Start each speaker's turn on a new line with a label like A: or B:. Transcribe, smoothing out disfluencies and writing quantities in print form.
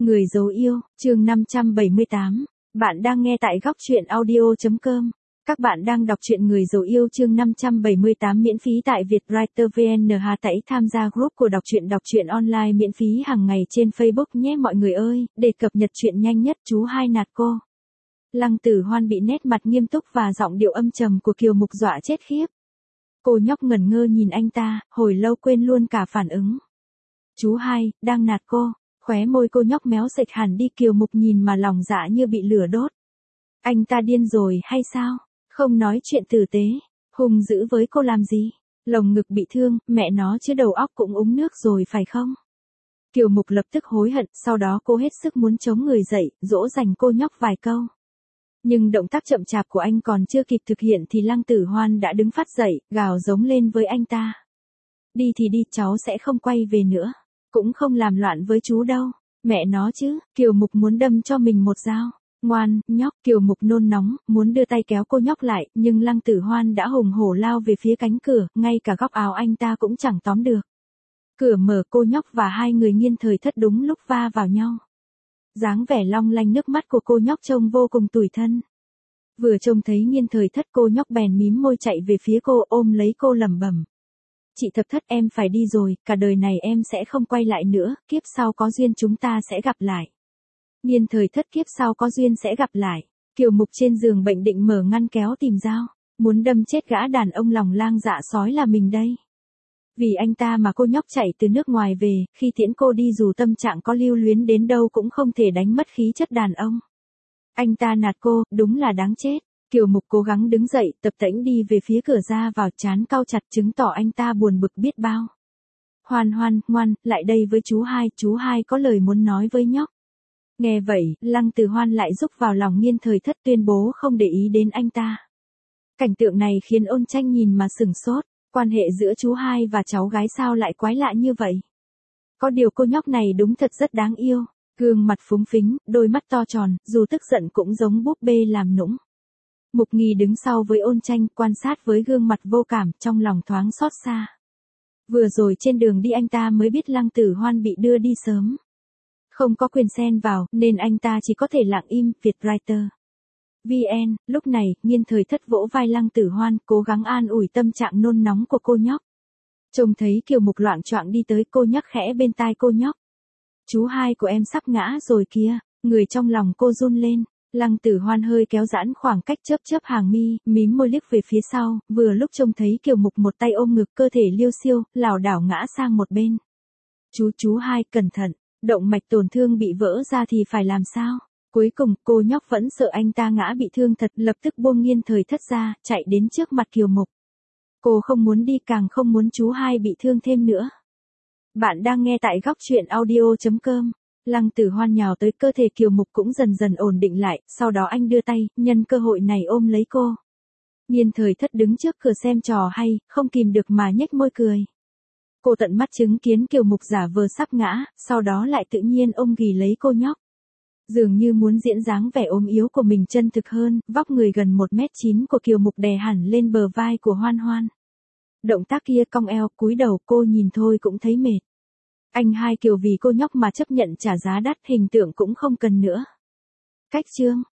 A: Người dấu yêu, chương 578. Bạn đang nghe tại góc truyện audio.com. Các bạn đang đọc truyện Người dấu yêu chương 578 miễn phí tại Vietwriter VN. Hãy tham gia group của đọc truyện online miễn phí hàng ngày trên Facebook nhé mọi người ơi, để cập nhật truyện nhanh nhất. Chú hai nạt cô. Lăng Tử Hoan bị nét mặt nghiêm túc và giọng điệu âm trầm của Kiều Mục dọa chết khiếp. Cô nhóc ngẩn ngơ nhìn anh ta, hồi lâu quên luôn cả phản ứng. Chú hai, đang nạt cô. Khóe môi cô nhóc méo sệch hẳn đi. Kiều Mục nhìn mà lòng dạ như bị lửa đốt. Anh ta điên rồi hay sao? Không nói chuyện tử tế, hung dữ với cô làm gì? Lồng ngực bị thương, mẹ nó chứ đầu óc cũng uống nước rồi phải không? Kiều Mục lập tức hối hận, sau đó cô hết sức muốn chống người dậy, dỗ dành cô nhóc vài câu. Nhưng động tác chậm chạp của anh còn chưa kịp thực hiện thì Lăng Tử Hoan đã đứng phát dậy, gào giống lên với anh ta. Đi thì đi, cháu sẽ không quay về nữa. Cũng không làm loạn với chú đâu. Mẹ nó chứ, Kiều Mục muốn đâm cho mình một dao. Ngoan, nhóc. Kiều Mục nôn nóng, muốn đưa tay kéo cô nhóc lại, nhưng Lăng Tử Hoan đã hùng hổ lao về phía cánh cửa, ngay cả góc áo anh ta cũng chẳng tóm được. Cửa mở, cô nhóc và hai người Nghiên Thời Thất đúng lúc va vào nhau. Dáng vẻ long lanh nước mắt của cô nhóc trông vô cùng tủi thân. Vừa trông thấy Nghiên Thời Thất, cô nhóc bèn mím môi chạy về phía cô, ôm lấy cô lẩm bẩm. Chị Thập Thất, em phải đi rồi, cả đời này em sẽ không quay lại nữa, kiếp sau có duyên chúng ta sẽ gặp lại. Nghiên Thời Thất, kiếp sau có duyên sẽ gặp lại. Kiều Mục trên giường bệnh định mở ngăn kéo tìm dao, muốn đâm chết gã đàn ông lòng lang dạ sói là mình đây. Vì anh ta mà cô nhóc chạy từ nước ngoài về, khi tiễn cô đi dù tâm trạng có lưu luyến đến đâu cũng không thể đánh mất khí chất đàn ông. Anh ta nạt cô, đúng là đáng chết. Kiều Mục cố gắng đứng dậy, tập tễnh đi về phía cửa ra vào, trán cau chặt chứng tỏ anh ta buồn bực biết bao. Hoan Hoan, ngoan, lại đây với chú hai có lời muốn nói với nhóc. Nghe vậy, Lăng Tử Hoan lại rúc vào lòng Nghiên Thời Thất, tuyên bố không để ý đến anh ta. Cảnh tượng này khiến Ôn Tranh nhìn mà sửng sốt, quan hệ giữa chú hai và cháu gái sao lại quái lạ như vậy. Có điều cô nhóc này đúng thật rất đáng yêu, gương mặt phúng phính, đôi mắt to tròn, dù tức giận cũng giống búp bê làm nũng. Mục Nghi đứng sau với Ôn Tranh, quan sát với gương mặt vô cảm, trong lòng thoáng xót xa. Vừa rồi trên đường đi anh ta mới biết Lăng Tử Hoan bị đưa đi sớm. Không có quyền xen vào, nên anh ta chỉ có thể lặng im. Vietwriter VN. Lúc này, Nghiên Thời Thất vỗ vai Lăng Tử Hoan, cố gắng an ủi tâm trạng nôn nóng của cô nhóc. Trông thấy Kiều Mục loạng choạng đi tới, cô nhắc khẽ bên tai cô nhóc. Chú hai của em sắp ngã rồi kìa. Người trong lòng cô run lên. Lăng Tử Hoan hơi kéo giãn khoảng cách, chớp hàng mi, mím môi liếc về phía sau, vừa lúc trông thấy Kiều Mục một tay ôm ngực, cơ thể liêu xiêu, lảo đảo ngã sang một bên. Chú hai, cẩn thận, động mạch tổn thương bị vỡ ra thì phải làm sao? Cuối cùng, cô nhóc vẫn sợ anh ta ngã bị thương thật, lập tức buông Nghiên Thời Thất ra, chạy đến trước mặt Kiều Mục. Cô không muốn đi, càng không muốn chú hai bị thương thêm nữa. Bạn đang nghe tại góc truyện audio.com. Lăng Tử Hoan nhào tới, cơ thể Kiều Mục cũng dần dần ổn định lại, sau đó anh đưa tay, nhân cơ hội này ôm lấy cô. Nghiên Thời Thất đứng trước cửa xem trò hay, không kìm được mà nhếch môi cười. Cô tận mắt chứng kiến Kiều Mục giả vờ sắp ngã, sau đó lại tự nhiên ôm ghì lấy cô nhóc. Dường như muốn diễn dáng vẻ ốm yếu của mình chân thực hơn, vóc người gần 1m9 của Kiều Mục đè hẳn lên bờ vai của Hoan Hoan. Động tác kia cong eo, cúi đầu, cô nhìn thôi cũng thấy mệt. Anh hai Kiều vì cô nhóc mà chấp nhận trả giá đắt, hình tượng cũng không cần nữa. Cách chương